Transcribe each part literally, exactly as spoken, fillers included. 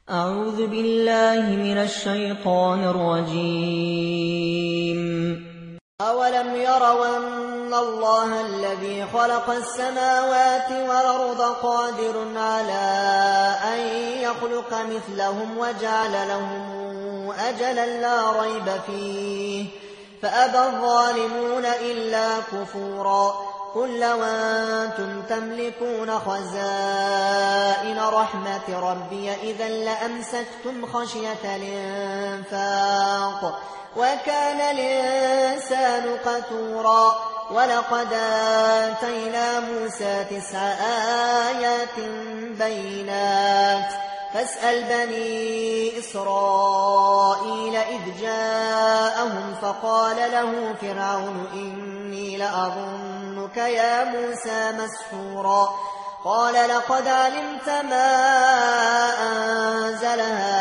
أعوذ بالله من الشيطان الرجيم. أولم يروا أن الله الذي خلق السماوات والأرض قادر على أن يخلق مثلهم وجعل لهم أجلا لا ريب فيه فأبى الظالمون إلا كفورا. قل لو أنتم تملكون خزائن رحمة ربي إذا لأمسكتم خشية الإنفاق وكان الإنسان قتورا. ولقد آتينا موسى تسع آيات بينات فاسأل بني إسرائيل إذ جاءهم فقال له فرعون إني لأظنك يا موسى مسحورا. قال لقد علمت ما أنزل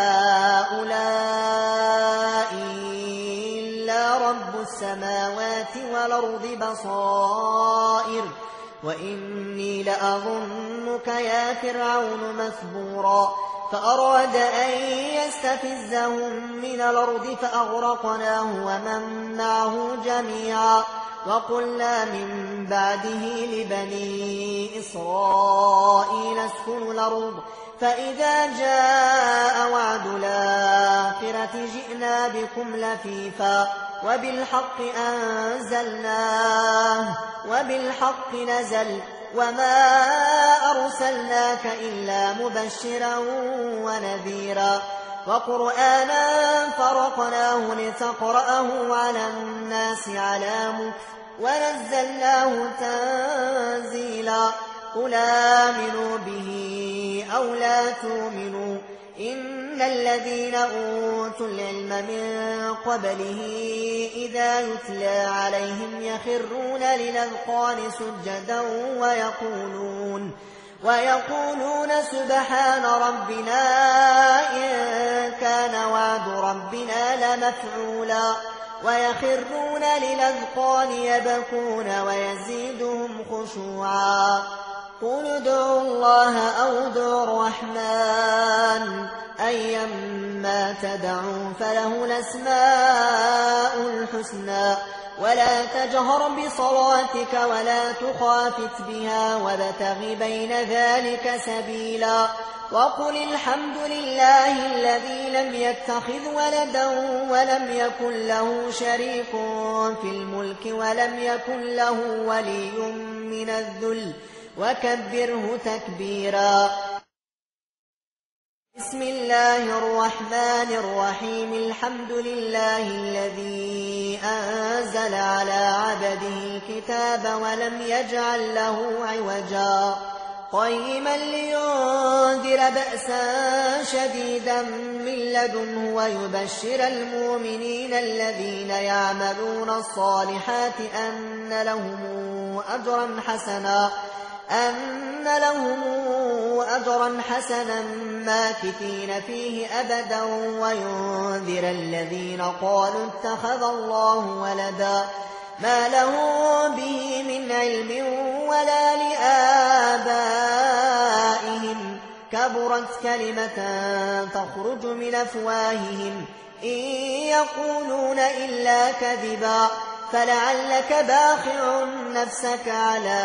هؤلاء إلا رب السماوات والأرض بصائر وإني لأظنك يا فرعون مثبورا. فأراد أن يستفزهم من الأرض فأغرقناه ومن معه جميعا. وقلنا من بعده لبني إسرائيل اسكنوا الأرض فإذا جاء وعد الآخرة جئنا بكم لفيفا وبالحق أنزلناه وبالحق نزل وما أرسلناك إلا مبشرا ونذيرا. وقرآنا فرقناه لتقرأه على الناس على مكث ونزلناه تنزيلا. قل آمنوا به أو لا تؤمنوا إن الذين أوتوا العلم من قبله إذا يتلى عليهم يخرون للأذقان سجدا ويقولون ويقولون سبحان ربنا إن كان وعد ربنا لمفعولا. ويخرون للأذقان يبكون ويزيدهم خشوعا. قل ادعوا الله أو ادعوا الرحمن أيما تدعوا فله الأسماء الحسنى ولا تجهر بصلاتك ولا تخافت بها وابتغ بين ذلك سبيلا. وقل الحمد لله الذي لم يتخذ ولدا ولم يكن له شريك في الملك ولم يكن له ولي من الذل وكبره تكبيرا. بسم الله الرحمن الرحيم. الحمد لله الذي أنزل على عبده الكتاب ولم يجعل له عوجا قيما لينذر بأسا شديدا من لدنه ويبشر المؤمنين الذين يعملون الصالحات أن لهم أجرا حسنا أن لهم أجرا حسنا ماكثين فيه أبدا وينذر الذين قالوا اتخذ الله ولدا ما لهم به من علم ولا لآبائهم كبرت كلمة تخرج من أفواههم إن يقولون إلا كذبا. فلعلك باخع نفسك على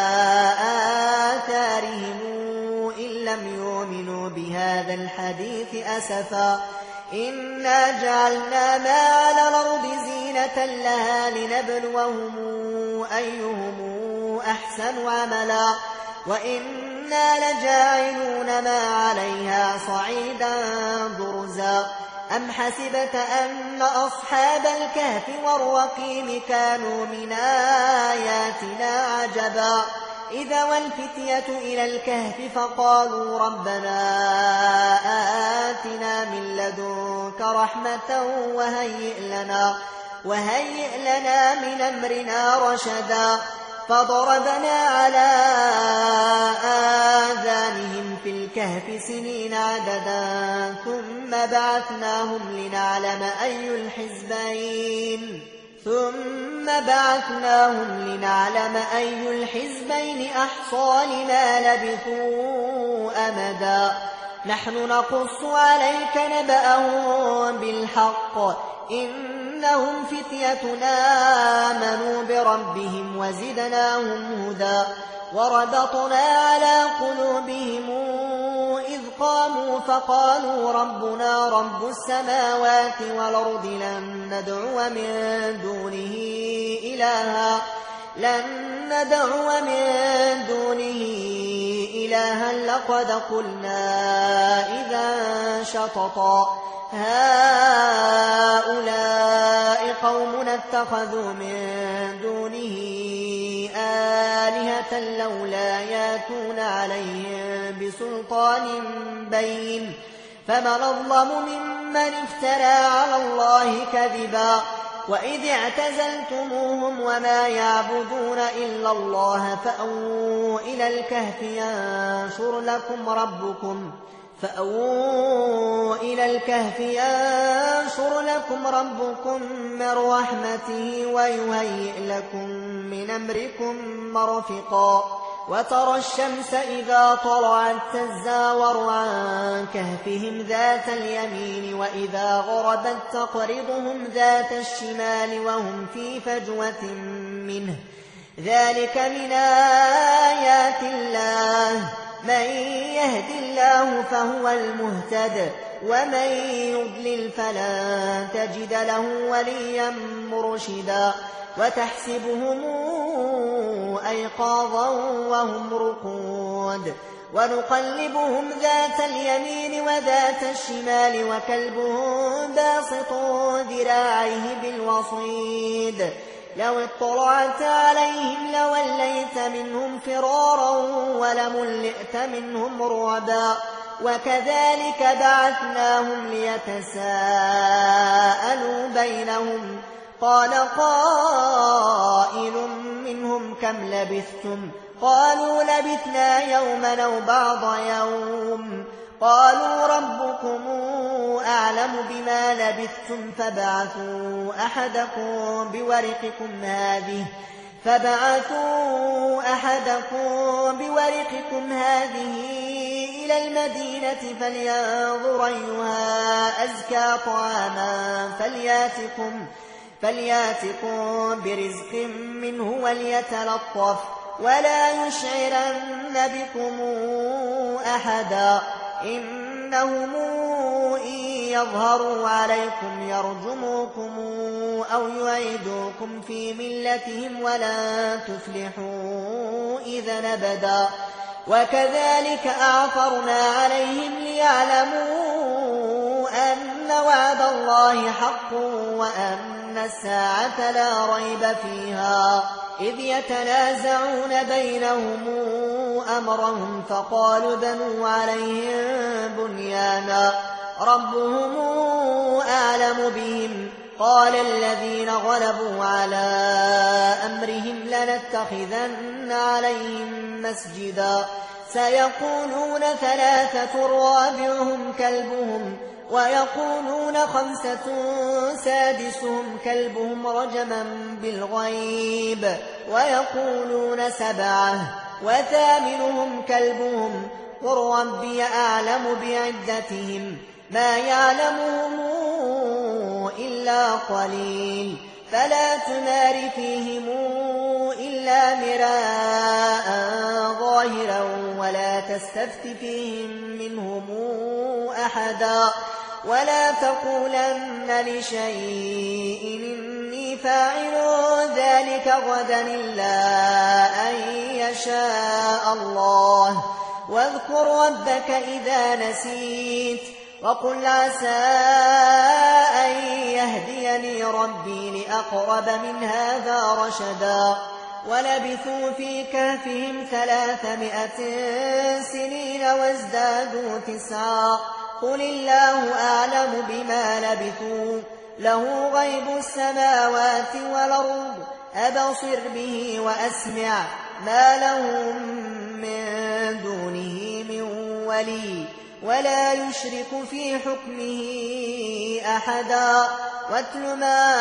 آثارهم إن لم يؤمنوا بهذا الحديث أسفا. إنا جعلنا ما على الأرض زينة لها لنبلوهم أيهم أحسن عملا وإنا لجاعلون ما عليها صعيدا برزا. أم حسبت أن أصحاب الكهف والرقيم كانوا من آياتنا عجبا إذا والفتية إلى الكهف فقالوا ربنا آتنا من لدنك رحمة وهيئ لنا, وهيئ لنا من أمرنا رشدا. فضربنا على آذانهم في الكهف سنين عددا ثم بعثناهم لنعلم أي الحزبين ثم بعثناهم لنعلم أي الحزبين أحصى لما لبثوا أمدا. نحن نقص عليك نبأهم بالحق إنهم فتيتنا آمنوا بربهم وزدناهم هدى وربطنا على قلوبهم إذ قاموا فقالوا ربنا رب السماوات والأرض لن ندعو من دونه إلها لن ندعو من دونه إلها لقد قلنا إذا شططا هؤلاء قومنا اتخذوا من دونه آلهة لولا ياتون عليهم بسلطان بين فمن أظلم ممن افترى على الله كذبا وإذ اعتزلتموهم وما يعبدون إلا الله فأووا إلى الكهف ينشر لكم ربكم فأووا إلى الكهف ينشر لكم ربكم من رحمته ويهيئ لكم من أمركم مرفقا وترى الشمس إذا طلعت تزاور عن كهفهم ذات اليمين وإذا غربت تقرضهم ذات الشمال وهم في فجوة منه ذلك من آيات الله من يهد الله فهو المهتد ومن يضلل فلن تجد له وليا مرشدا وتحسبهم أيقاظا وهم رقود ونقلبهم ذات اليمين وذات الشمال وكلبهم باسط ذراعيه بالوصيد لو اطلعت عليهم لوليت منهم فرارا ولملئت منهم رعبا وكذلك بعثناهم ليتساءلوا بينهم قال قائل منهم كم لبثتم قالوا لبثنا يوما أو بعض يوم قالوا ربكم أعلم بما لبثتم فابعثوا أحدكم بورقكم هذه فابعثوا أحدكم بورقكم هذه إلى المدينة فلينظر أيها أزكى طعاما فلياتكم فلياتكم برزق منه وليتلطف ولا يشعرن بكم أحدا إنهم إن يظهروا عليكم يرجموكم أو يعيدوكم في ملتهم ولن تفلحوا إذا أبدا وكذلك أعثرنا عليهم ليعلموا أن وعد الله حق وأن الساعة لا ريب فيها إذ يتنازعون بينهم أمرهم فقالوا بنوا عليهم بنيانا ربهم أعلم بهم قال الذين غلبوا على أمرهم لنتخذن عليهم مسجدا سيقولون ثلاثة رابعهم كلبهم ويقولون خمسة سادسهم كلبهم رجما بالغيب ويقولون سبعة وثامنهم كلبهم قل ربي أعلم بعدتهم ما يعلمهم إلا قليل فلا تمار فيهم إلا مراء ظاهرا ولا تستفت فيهم منهم أحدا ولا تقولن لشيء إني فاعل ذلك غدا إلا أن يشاء الله واذكر ربك إذا نسيت وقل عسى أن يهديني ربي لأقرب من هذا رشدا ولبثوا في كهفهم ثلاثمائة سنين وازدادوا تسعا قل الله أعلم بما لبثوا له غيب السماوات والأرض أبصر به وأسمع ما لهم من دونه من ولي ولا يشرك في حكمه أحدا واتل ما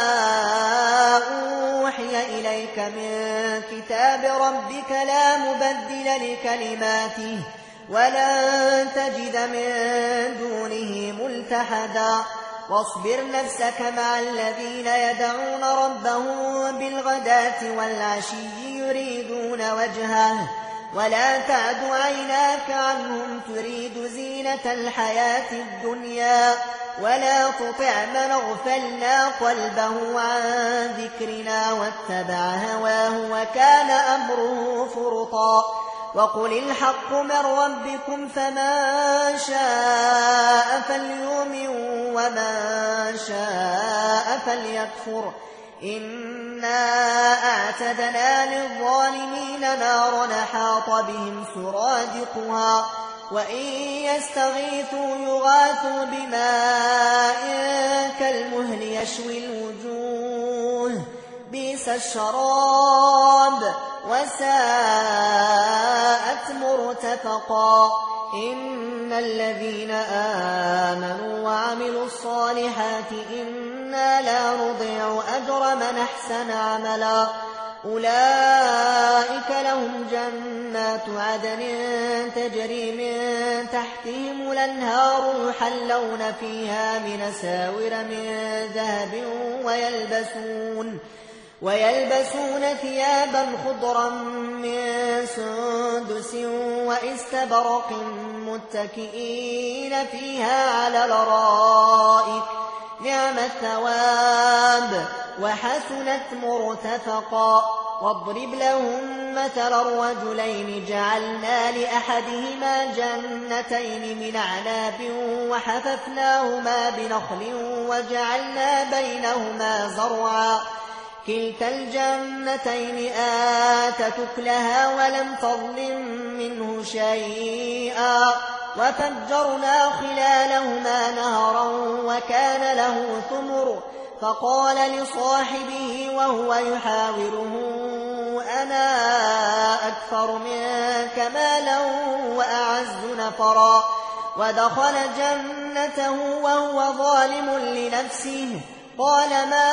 أوحي إليك من كتاب ربك لا مبدل لكلماته ولن تجد من دونه ملتحدا واصبر نفسك مع الذين يدعون ربهم بالغداة والعشي يريدون وجهه ولا تعد عيناك عنهم تريد زينة الحياة الدنيا ولا تطع من اغفلنا قلبه عن ذكرنا واتبع هواه وكان أمره فرطا وقل الحق من ربكم فمن شاء فليؤمن ومن شاء فليكفر إنا أعتدنا للظالمين نارا حاط بهم سرادقها وإن يستغيثوا يغاثوا بماء كالمهل يشوي الوجوه بئس الشراب وساءت مرتفقا إن الذين آمنوا وعملوا الصالحات إنا لا نضيع أجر من أحسن عملا أولئك لهم جنات عدن تجري من تحتهم الأنهار يحلون فيها من أساور من ذهب ويلبسون ويلبسون ثيابا خضرا من سندس واستبرق متكئين فيها على الأرائك نعم الثواب وحسنت مرتفقا واضرب لهم مثل الرجلين جعلنا لأحدهما جنتين من أعناب وحففناهما بنخل وجعلنا بينهما زرعا كلتا الجنتين آتت أكلها ولم تظلم منه شيئا وفجرنا خلالهما نهرا وكان له ثمر فقال لصاحبه وهو يحاوره أنا أكثر منك مالا وأعز نفرا ودخل جنته وهو ظالم لنفسه قال ما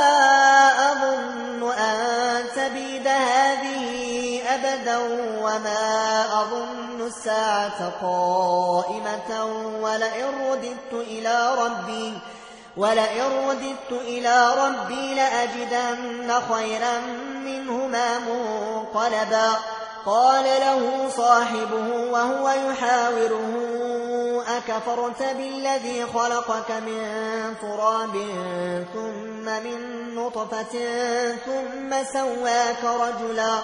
أظن أن تبيد هذه أبدا وما أظن الساعة قائمة ولئن رددت إلى ربي ولئن رددت إلى ربي لأجدن خيرا منهما منقلبا قال له صاحبه وهو يحاوره أكفرت بالذي خلقك من تراب ثم من نطفة ثم سواك رجلا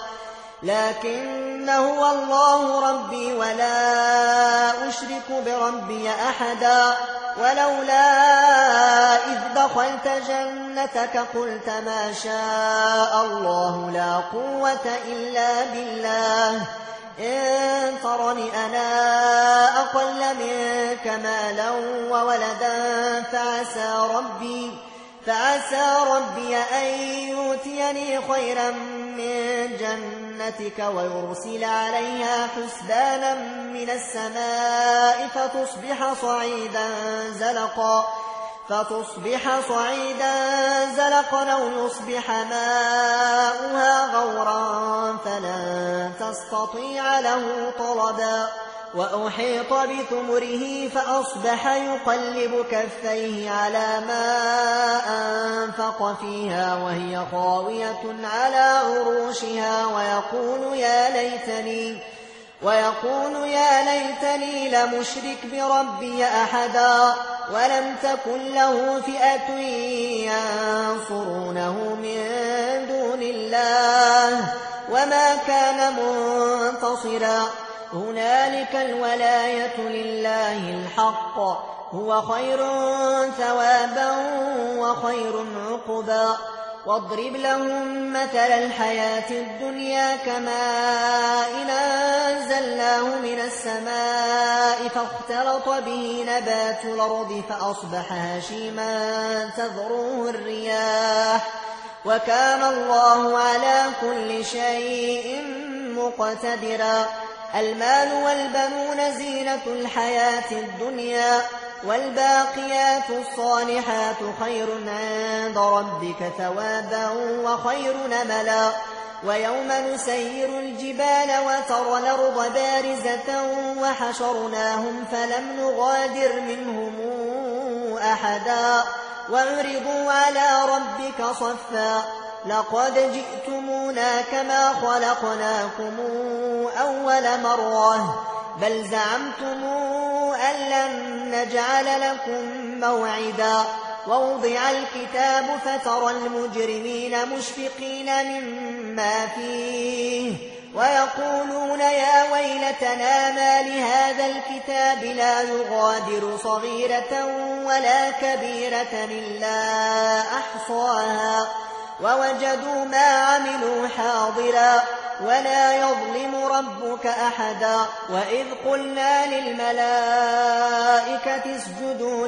لكن هو الله ربي ولا أشرك بربي أحدا ولولا إذ دخلت جنتك قلت ما شاء الله لا قوة إلا بالله إن ترني أنا أقل منك مالا وولدا فعسى ربي فعسى ربي أن يؤتيني خيرا من جنتك ويرسل عليها حسبانا من السماء فتصبح صعيدا زلقا فتصبح صعيدا زلقا أو يصبح ماؤها غورا فلن تستطيع له طلبا وأحيط بثمره فأصبح يقلب كفيه على ما أنفق فيها وهي خاوية على عروشها ويقول يا ليتني ويقول يا ليتني لمشرك بربي أحدا ولم تكن له فئة ينصرونه من دون الله وما كان منتصرا هنالك الولاية لله الحق هو خير ثوابا وخير عقبا واضرب لهم مثل الحياة الدنيا كماء أنزلناه من السماء فاختلط به نبات الأرض فأصبح هشيما تذروه الرياح وكان الله على كل شيء مقتدرا المال والبنون زينة الحياة الدنيا والباقيات الصالحات خير عند ربك ثوابا وخير نملا ويوم نسير الجبال وترى الأرض بارزة وحشرناهم فلم نغادر منهم أحدا وعرضوا على ربك صفا لقد جئتمونا كما خلقناكم أول مرة بل زعمتم أن لن نجعل لكم موعدا ووضع الكتاب فترى المجرمين مشفقين مما فيه ويقولون يا ويلتنا ما لهذا الكتاب لا يغادر صغيرة ولا كبيرة إلا أحصاها ووجدوا ما عملوا حاضرا ولا يظلم ربك أحدا وإذ قلنا للملائكة اسجدوا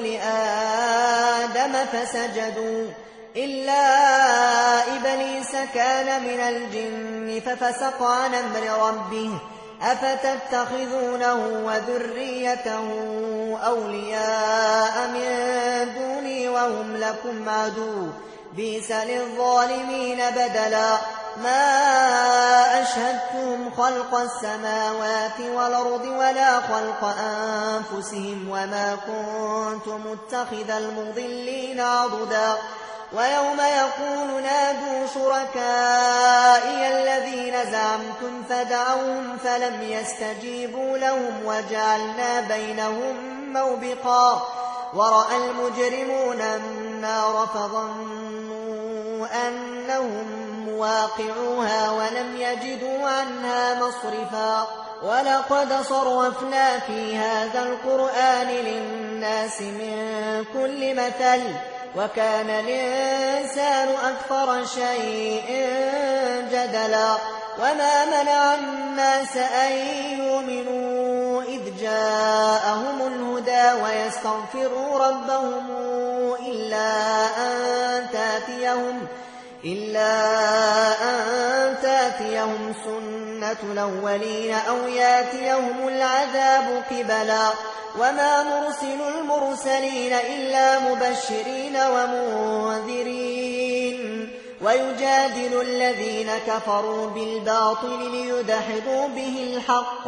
لآدم فسجدوا إلا إبليس كان من الجن ففسق عن أمر ربه أفتتخذونه وذريته أولياء من دوني وهم لكم عدو بئس للظالمين بدلا ما أشهدتهم خلق السماوات والأرض ولا خلق أنفسهم وما كنت متخذ المضلين عضدا ويوم يقول نادوا شركائي الذين زعمتم فدعوهم فلم يستجيبوا لهم وجعلنا بينهم موبقا ورأى المجرمون النار فظنوا أنهم مواقعوها ولم يجدوا عنها مصرفا ولقد صرفنا في هذا القرآن للناس من كل مثل وكان الإنسان أكثر شيء جدلا وما منع الناس أن يؤمنوا إذ جاءهم الهدى ويستغفروا ربهم إلا أن تأتيهم إلا أن تأتيهم سنة الأولين أو يأتيهم العذاب قبلا وما نرسل المرسلين إلا مبشرين ومنذرين ويجادل الذين كفروا بالباطل ليدحضوا به الحق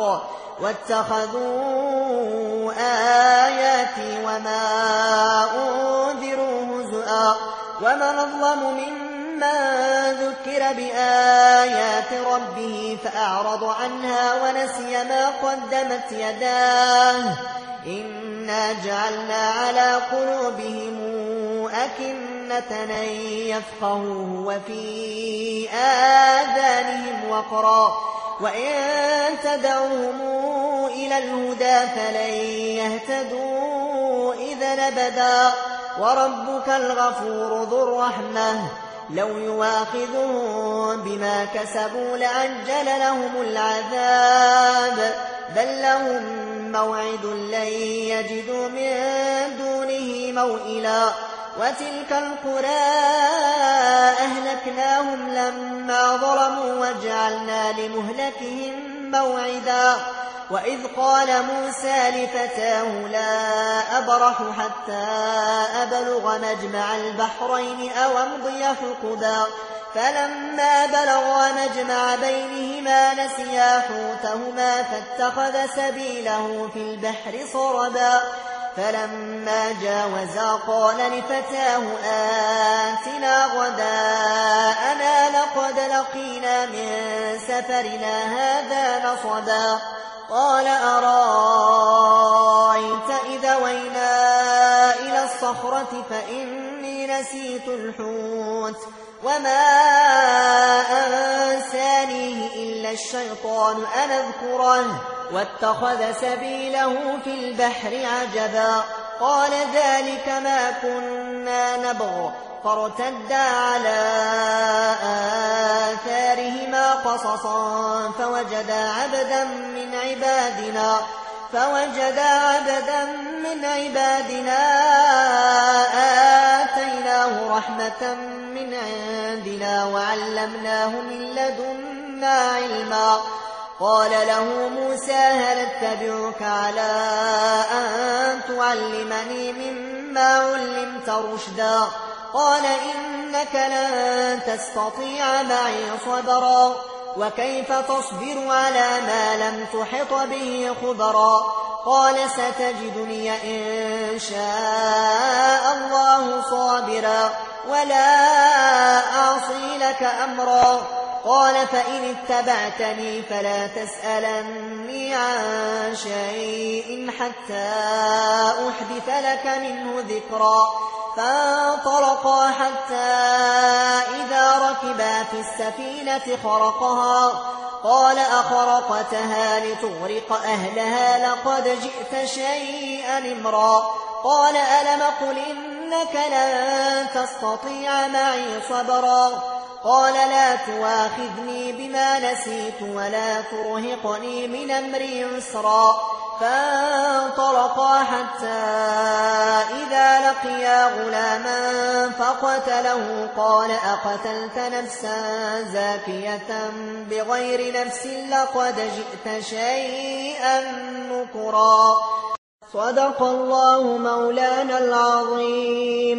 واتخذوا آياتي وما أنذروا هزؤا ومن أظلم ممن ذكر بآيات ربه فأعرض عنها ونسي ما قدمت يداه إنا جعلنا على قلوبهم أكنة أن يفقهوه وفي آذانهم وقرا وإن تدعوهم إلى الهدى فلن يهتدوا إذا أبدا وربك الغفور ذو الرحمة لو يواخذهم بما كسبوا لعجل لهم العذاب بل لهم موعد لن يجدوا من دونه موئلا وتلك القرى أهلكناهم لما ظلموا وجعلنا لمهلكهم موعدا وإذ قال موسى لفتاه لا أبرح حتى أبلغ مجمع البحرين أو أمضي حقبا فلما بلغا مجمع بينهما نسيا حوتهما فاتخذ سبيله في البحر صربا فلما جاوزا قال لفتاه آتنا غداءنا لقد لقينا من سفرنا هذا نصبا قال أرأيت إذا وينا إلى الصخرة فإني نسيت الحوت وما أنسانيه إلا الشيطان أن أذكره واتخذ سبيله في البحر عجبا قال ذلك ما كنا نبغ فارتدا على آثارهما قصصا فوجدا عبدا من عبادنا فوجدا عبدا من عبادنا آتيناه رحمة من عندنا وعلمناه من لدنا علما قال له موسى هل اتبعك على أن تعلمني مما علمت رشدا قال إنك لن تستطيع معي صبرا وكيف تصبر على ما لم تحط به خبرا قال ستجدني إن شاء الله صابرا ولا أعصي لك أمرا قال فإن اتبعتني فلا تسألني عن شيء حتى أحدث لك منه ذكرا فانطلقا حتى إذا ركبا في السفينة خرقها قال أخرقتها لتغرق أهلها لقد جئت شيئا إمرا قال ألم قل إنك لن تستطيع معي صبرا قال لا تواخذني بما نسيت ولا ترهقني من أمري عسرا فانطلقا حتى إذا لقيا غلاما فقتله قال أقتلت نفسا زاكية بغير نفس لقد جئت شيئا نكرا صدق الله مولانا العظيم.